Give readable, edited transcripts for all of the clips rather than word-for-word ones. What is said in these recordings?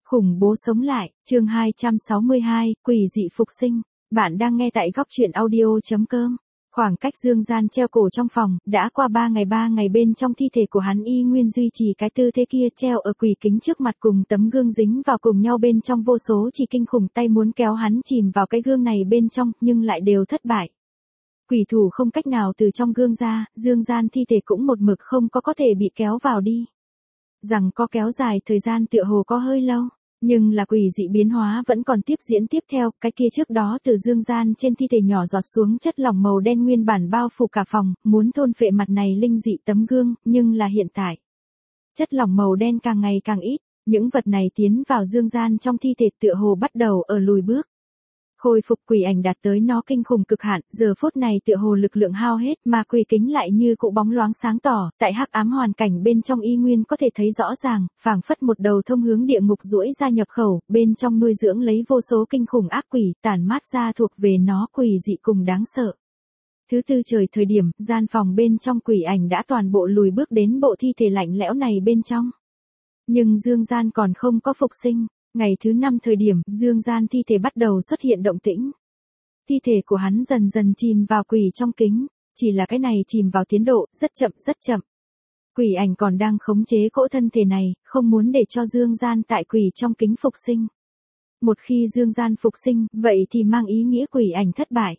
Khủng bố sống lại, chương 262, quỷ dị phục sinh. Bạn đang nghe tại góc truyện audio.com. Khoảng cách Dương Gian treo cổ trong phòng, đã qua 3 ngày bên trong thi thể của hắn y nguyên duy trì cái tư thế kia treo ở quỷ kính trước mặt cùng tấm gương dính vào cùng nhau bên trong vô số chỉ kinh khủng tay muốn kéo hắn chìm vào cái gương này bên trong nhưng lại đều thất bại. Quỷ thủ không cách nào từ trong gương ra, Dương Gian thi thể cũng một mực không có thể bị kéo vào đi. Rằng có kéo dài thời gian tựa hồ có hơi lâu, nhưng là quỷ dị biến hóa vẫn còn tiếp diễn tiếp theo, cái kia trước đó từ Dương Gian trên thi thể nhỏ giọt xuống chất lỏng màu đen nguyên bản bao phủ cả phòng, muốn thôn phệ mặt này linh dị tấm gương, nhưng là hiện tại. Chất lỏng màu đen càng ngày càng ít, những vật này tiến vào Dương Gian trong thi thể tựa hồ bắt đầu ở lùi bước. Khôi phục quỷ ảnh đạt tới nó kinh khủng cực hạn, giờ phút này tựa hồ lực lượng hao hết mà quỷ kính lại như cụ bóng loáng sáng tỏ, tại hắc ám hoàn cảnh bên trong y nguyên có thể thấy rõ ràng, phảng phất một đầu thông hướng địa ngục duỗi ra nhập khẩu, bên trong nuôi dưỡng lấy vô số kinh khủng ác quỷ, tản mát ra thuộc về nó quỷ dị cùng đáng sợ. Thứ tư trời thời điểm, gian phòng bên trong quỷ ảnh đã toàn bộ lùi bước đến bộ thi thể lạnh lẽo này bên trong. Nhưng Dương Gian còn không có phục sinh. Ngày thứ 5 thời điểm, Dương Gian thi thể bắt đầu xuất hiện động tĩnh. Thi thể của hắn dần dần chìm vào quỷ trong kính, chỉ là cái này chìm vào tiến độ, rất chậm rất chậm. Quỷ ảnh còn đang khống chế cỗ thân thể này, không muốn để cho Dương Gian tại quỷ trong kính phục sinh. Một khi Dương Gian phục sinh, vậy thì mang ý nghĩa quỷ ảnh thất bại.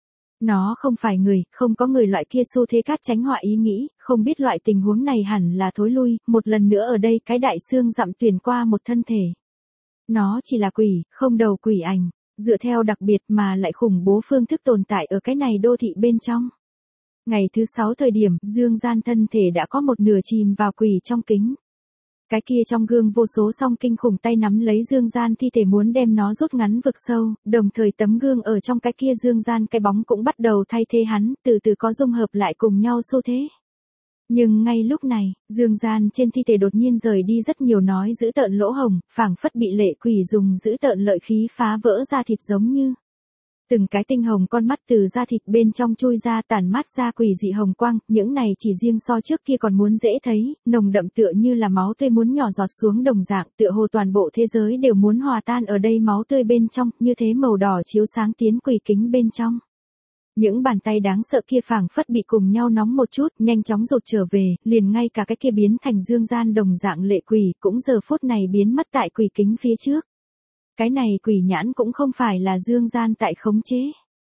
Nó không phải người, không có người loại kia xu thế cát tránh họa ý nghĩ, không biết loại tình huống này hẳn là thối lui, một lần nữa ở đây cái đại xương dặm tuyển qua một thân thể. Nó chỉ là quỷ, không đầu quỷ ảnh, dựa theo đặc biệt mà lại khủng bố phương thức tồn tại ở cái này đô thị bên trong. Ngày thứ 6 thời điểm, Dương Gian thân thể đã có một nửa chìm vào quỷ trong kính. Cái kia trong gương vô số song kinh khủng tay nắm lấy Dương Gian thi thể muốn đem nó rút ngắn vực sâu, đồng thời tấm gương ở trong cái kia Dương Gian cái bóng cũng bắt đầu thay thế hắn, từ từ có dung hợp lại cùng nhau xu thế. Nhưng ngay lúc này, Dương Gian trên thi thể đột nhiên rời đi rất nhiều nói giữ tợn lỗ hồng, phảng phất bị lệ quỷ dùng giữ tợn lợi khí phá vỡ da thịt giống như. Từng cái tinh hồng con mắt từ da thịt bên trong chui ra tản mát ra quỷ dị hồng quang, những này chỉ riêng so trước kia còn muốn dễ thấy, nồng đậm tựa như là máu tươi muốn nhỏ giọt xuống đồng dạng, tựa hồ toàn bộ thế giới đều muốn hòa tan ở đây máu tươi bên trong, như thế màu đỏ chiếu sáng tiến quỷ kính bên trong. Những bàn tay đáng sợ kia phảng phất bị cùng nhau nóng một chút, nhanh chóng rụt trở về, liền ngay cả cái kia biến thành Dương Gian đồng dạng lệ quỷ, cũng giờ phút này biến mất tại quỷ kính phía trước. Cái này quỷ nhãn cũng không phải là Dương Gian tại khống chế.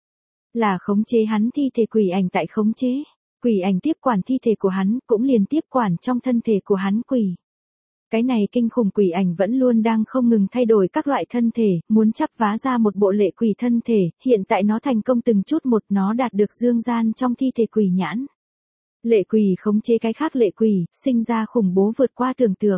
Là khống chế hắn thi thể quỷ ảnh tại khống chế. Quỷ ảnh tiếp quản thi thể của hắn, cũng liền tiếp quản trong thân thể của hắn quỷ. Cái này kinh khủng quỷ ảnh vẫn luôn đang không ngừng thay đổi các loại thân thể, muốn chắp vá ra một bộ lệ quỷ thân thể, hiện tại nó thành công từng chút một nó đạt được Dương Gian trong thi thể quỷ nhãn. Lệ quỷ khống chế cái khác lệ quỷ, sinh ra khủng bố vượt qua tưởng tượng.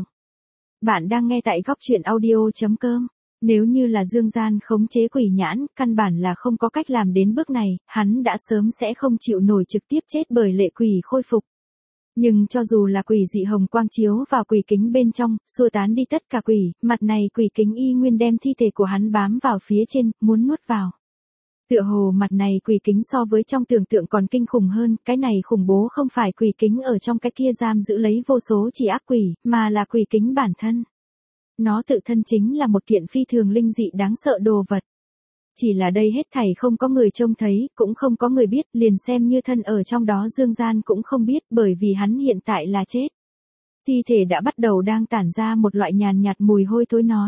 Bạn đang nghe tại góc truyện audio.com. Nếu như là Dương Gian khống chế quỷ nhãn, căn bản là không có cách làm đến bước này, hắn đã sớm sẽ không chịu nổi trực tiếp chết bởi lệ quỷ khôi phục. Nhưng cho dù là quỷ dị hồng quang chiếu vào quỷ kính bên trong, xua tán đi tất cả quỷ, mặt này quỷ kính y nguyên đem thi thể của hắn bám vào phía trên, muốn nuốt vào. Tựa hồ mặt này quỷ kính so với trong tưởng tượng còn kinh khủng hơn, cái này khủng bố không phải quỷ kính ở trong cái kia giam giữ lấy vô số chỉ ác quỷ, mà là quỷ kính bản thân. Nó tự thân chính là một kiện phi thường linh dị đáng sợ đồ vật. Chỉ là đây hết thảy không có người trông thấy, cũng không có người biết, liền xem như thân ở trong đó Dương Gian cũng không biết bởi vì hắn hiện tại là chết. Thi thể đã bắt đầu đang tản ra một loại nhàn nhạt mùi hôi thối nói.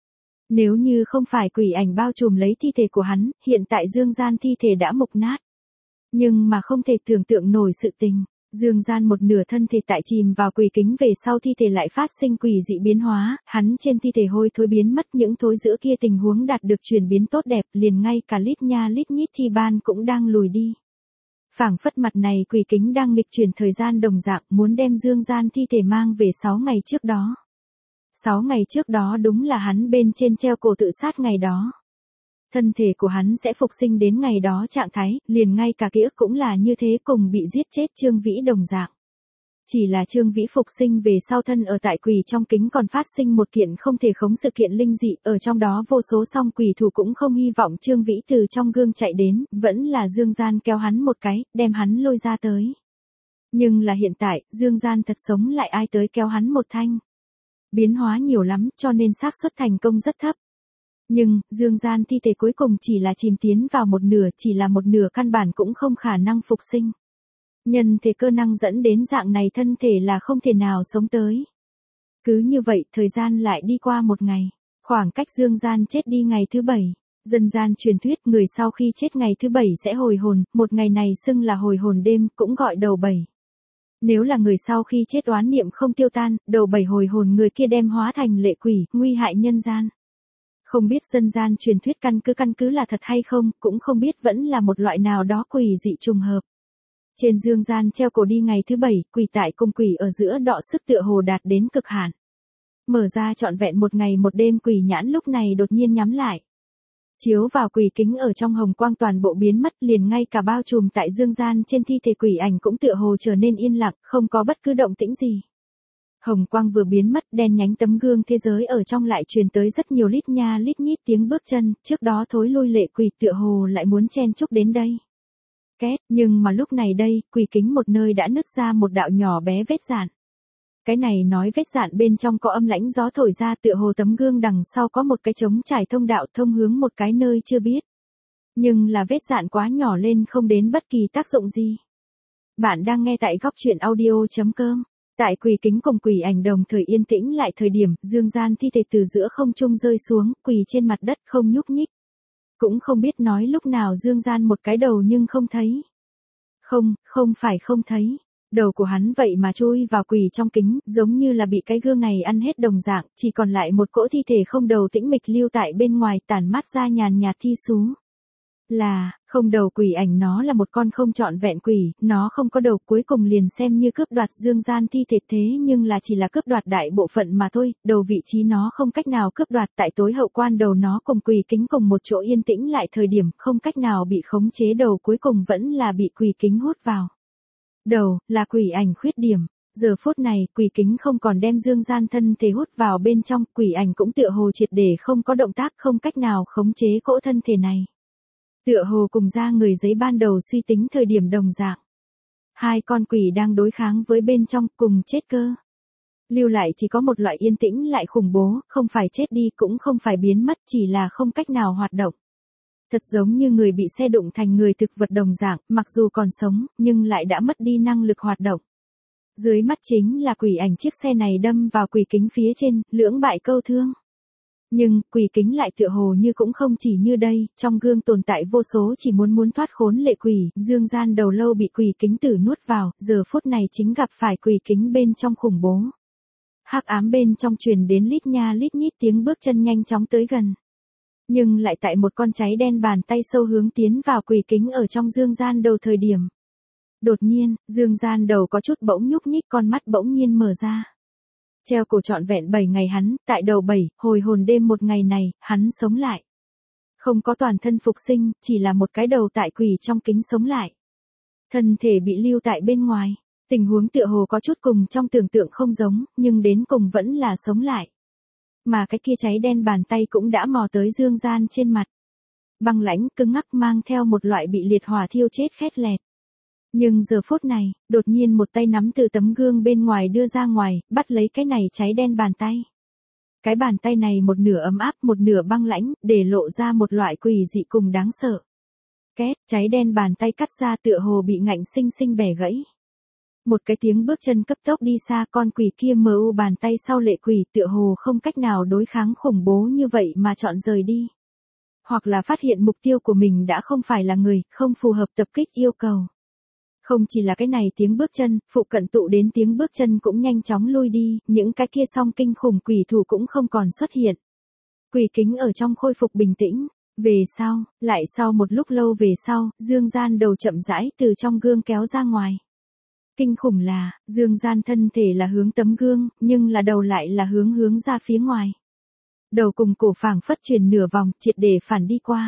Nếu như không phải quỷ ảnh bao trùm lấy thi thể của hắn, hiện tại Dương Gian thi thể đã mục nát. Nhưng mà không thể tưởng tượng nổi sự tình. Dương Gian một nửa thân thể tại chìm vào quỷ kính về sau thi thể lại phát sinh quỷ dị biến hóa, hắn trên thi thể hôi thối biến mất những thối rữa kia tình huống đạt được chuyển biến tốt đẹp, liền ngay cả lít nha lít nhít thi ban cũng đang lùi đi. Phảng phất mặt này quỷ kính đang nghịch chuyển thời gian đồng dạng muốn đem Dương Gian thi thể mang về 6 ngày trước đó. 6 ngày trước đó đúng là hắn bên trên treo cổ tự sát ngày đó. Thân thể của hắn sẽ phục sinh đến ngày đó trạng thái, liền ngay cả ký ức cũng là như thế cùng bị giết chết Trương Vĩ đồng dạng. Chỉ là Trương Vĩ phục sinh về sau thân ở tại quỷ trong kính còn phát sinh một kiện không thể khống sự kiện linh dị, ở trong đó vô số song quỷ thủ cũng không hy vọng Trương Vĩ từ trong gương chạy đến, vẫn là Dương Gian kéo hắn một cái, đem hắn lôi ra tới. Nhưng là hiện tại, Dương Gian thật sống lại ai tới kéo hắn một thanh. Biến hóa nhiều lắm cho nên xác suất thành công rất thấp. Nhưng, dương gian thi thể cuối cùng chỉ là chìm tiến vào một nửa, chỉ là một nửa căn bản cũng không khả năng phục sinh. Nhân thể cơ năng dẫn đến dạng này thân thể là không thể nào sống tới. Cứ như vậy, thời gian lại đi qua một ngày. Khoảng cách dương gian chết đi ngày thứ 7. Dân gian truyền thuyết người sau khi chết ngày thứ 7 sẽ hồi hồn, một ngày này xưng là hồi hồn đêm, cũng gọi đầu 7. Nếu là người sau khi chết oán niệm không tiêu tan, đầu 7 hồi hồn người kia đem hóa thành lệ quỷ, nguy hại nhân gian. Không biết dân gian truyền thuyết căn cứ là thật hay không, cũng không biết vẫn là một loại nào đó quỷ dị trùng hợp. Trên dương gian treo cổ đi ngày thứ 7, quỷ tại cung quỷ ở giữa đọ sức tựa hồ đạt đến cực hạn. Mở ra trọn vẹn một ngày một đêm, quỷ nhãn lúc này đột nhiên nhắm lại. Chiếu vào quỷ kính ở trong hồng quang toàn bộ biến mất, liền ngay cả bao trùm tại dương gian trên thi thể quỷ ảnh cũng tựa hồ trở nên yên lặng, không có bất cứ động tĩnh gì. Hồng quang vừa biến mất, đen nhánh tấm gương thế giới ở trong lại truyền tới rất nhiều lít nha lít nhít tiếng bước chân, trước đó thối lui lệ quỷ tựa hồ lại muốn chen chúc đến đây. Két, nhưng mà lúc này đây, quỷ kính một nơi đã nứt ra một đạo nhỏ bé vết dạn. Cái này nói vết dạn bên trong có âm lãnh gió thổi ra, tựa hồ tấm gương đằng sau có một cái trống trải thông đạo thông hướng một cái nơi chưa biết. Nhưng là vết dạn quá nhỏ lên không đến bất kỳ tác dụng gì. Bạn đang nghe tại góc truyện audio.com. Tại quỷ kính cùng quỷ ảnh đồng thời yên tĩnh lại thời điểm, dương gian thi thể từ giữa không trung rơi xuống, quỳ trên mặt đất không nhúc nhích. Cũng không biết nói lúc nào dương gian một cái đầu nhưng không thấy. Không phải không thấy. Đầu của hắn vậy mà chui vào quỷ trong kính, giống như là bị cái gương này ăn hết đồng dạng, chỉ còn lại một cỗ thi thể không đầu tĩnh mịch lưu tại bên ngoài, tản mát ra nhàn nhạt thi xú. Là, không đầu quỷ ảnh, nó là một con không trọn vẹn quỷ, nó không có đầu, cuối cùng liền xem như cướp đoạt dương gian thi thể, thế nhưng là chỉ là cướp đoạt đại bộ phận mà thôi, đầu vị trí nó không cách nào cướp đoạt, tại tối hậu quan đầu nó cùng quỷ kính cùng một chỗ yên tĩnh lại thời điểm, không cách nào bị khống chế, đầu cuối cùng vẫn là bị quỷ kính hút vào. Đầu, là quỷ ảnh khuyết điểm. Giờ phút này, quỷ kính không còn đem dương gian thân thể hút vào bên trong, quỷ ảnh cũng tựa hồ triệt để không có động tác, không cách nào khống chế cỗ thân thể này. Tựa hồ cùng ra người giấy ban đầu suy tính thời điểm đồng dạng. Hai con quỷ đang đối kháng với bên trong, cùng chết cơ. Lưu lại chỉ có một loại yên tĩnh lại khủng bố, không phải chết đi cũng không phải biến mất, chỉ là không cách nào hoạt động. Thật giống như người bị xe đụng thành người thực vật đồng dạng, mặc dù còn sống, nhưng lại đã mất đi năng lực hoạt động. Dưới mắt chính là quỷ ảnh, chiếc xe này đâm vào quỷ kính phía trên, lưỡng bại câu thương. Nhưng, quỷ kính lại tựa hồ như cũng không chỉ như đây, trong gương tồn tại vô số chỉ muốn thoát khốn lệ quỷ, dương gian đầu lâu bị quỷ kính tử nuốt vào, giờ phút này chính gặp phải quỷ kính bên trong khủng bố. Hắc ám bên trong truyền đến lít nha lít nhít tiếng bước chân nhanh chóng tới gần. Nhưng lại tại một con cháy đen bàn tay sâu hướng tiến vào quỷ kính ở trong dương gian đầu thời điểm. Đột nhiên, dương gian đầu có chút bỗng nhúc nhích, con mắt bỗng nhiên mở ra. Treo cổ trọn vẹn 7 ngày hắn, tại đầu 7, hồi hồn đêm một ngày này, hắn sống lại. Không có toàn thân phục sinh, chỉ là một cái đầu tại quỷ trong kính sống lại. Thân thể bị lưu tại bên ngoài, tình huống tựa hồ có chút cùng trong tưởng tượng không giống, nhưng đến cùng vẫn là sống lại. Mà cái kia cháy đen bàn tay cũng đã mò tới dương gian trên mặt. Băng lãnh cứng ngắc, mang theo một loại bị liệt hỏa thiêu chết khét lẹt. Nhưng giờ phút này, đột nhiên một tay nắm từ tấm gương bên ngoài đưa ra ngoài, bắt lấy cái này cháy đen bàn tay. Cái bàn tay này một nửa ấm áp, một nửa băng lãnh, để lộ ra một loại quỷ dị cùng đáng sợ. Két, cháy đen bàn tay cắt ra tựa hồ bị ngạnh sinh sinh bẻ gãy. Một cái tiếng bước chân cấp tốc đi xa, con quỷ kia mu bàn tay sau lệ quỷ tựa hồ không cách nào đối kháng khủng bố như vậy mà chọn rời đi. Hoặc là phát hiện mục tiêu của mình đã không phải là người, không phù hợp tập kích yêu cầu. Không chỉ là cái này tiếng bước chân, phụ cận tụ đến tiếng bước chân cũng nhanh chóng lui đi, những cái kia song kinh khủng quỷ thủ cũng không còn xuất hiện. Quỷ kính ở trong khôi phục bình tĩnh, về sau, lại sau một lúc lâu về sau, dương gian đầu chậm rãi từ trong gương kéo ra ngoài. Kinh khủng là, dương gian thân thể là hướng tấm gương, nhưng là đầu lại là hướng ra phía ngoài. Đầu cùng cổ phảng phất chuyển nửa vòng, triệt để phản đi qua.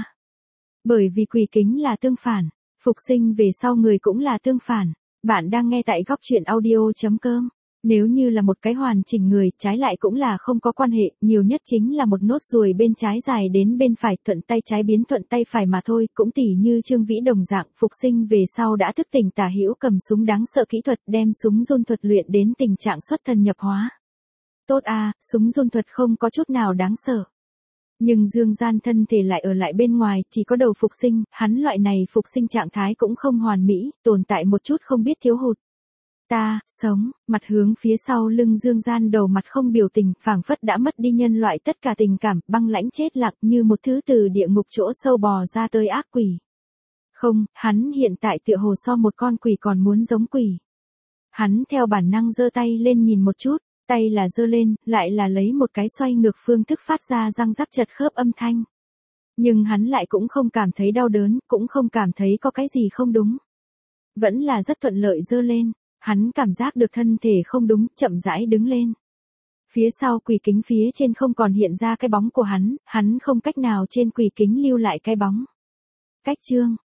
Bởi vì quỷ kính là tương phản. Phục sinh về sau người cũng là tương phản. Bạn đang nghe tại góc truyện audio.com. Nếu như là một cái hoàn chỉnh người, trái lại cũng là không có quan hệ, nhiều nhất chính là một nốt ruồi bên trái dài đến bên phải, thuận tay trái biến thuận tay phải mà thôi, cũng tỉ như Trương Vĩ đồng dạng, phục sinh về sau đã thức tỉnh tả hữu cầm súng đáng sợ kỹ thuật, đem súng run thuật luyện đến tình trạng xuất thần nhập hóa. Tốt a, súng run thuật không có chút nào đáng sợ. Nhưng Dương Gian thân thể lại ở lại bên ngoài, chỉ có đầu phục sinh, hắn loại này phục sinh trạng thái cũng không hoàn mỹ, tồn tại một chút không biết thiếu hụt. Ta, sống, mặt hướng phía sau lưng Dương Gian đầu mặt không biểu tình, phảng phất đã mất đi nhân loại tất cả tình cảm, băng lãnh chết lặng như một thứ từ địa ngục chỗ sâu bò ra tới ác quỷ. Không, hắn hiện tại tựa hồ so một con quỷ còn muốn giống quỷ. Hắn theo bản năng giơ tay lên nhìn một chút, tay là giơ lên, lại là lấy một cái xoay ngược phương thức phát ra răng rắc chật khớp âm thanh. Nhưng hắn lại cũng không cảm thấy đau đớn, cũng không cảm thấy có cái gì không đúng. Vẫn là rất thuận lợi giơ lên, hắn cảm giác được thân thể không đúng, chậm rãi đứng lên. Phía sau quỷ kính phía trên không còn hiện ra cái bóng của hắn không cách nào trên quỷ kính lưu lại cái bóng. Cách chương